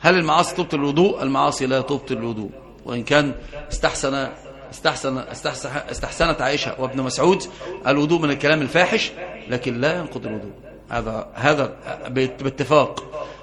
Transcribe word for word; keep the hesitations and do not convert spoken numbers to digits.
هل المعاصي تبطل الوضوء؟ المعاصي لا تبطل الوضوء، وإن كان استحسن استحسن استحسن استحسنت عائشة وابن مسعود الوضوء من الكلام الفاحش، لكن لا ينقض الوضوء. هذا هذا باتفاق.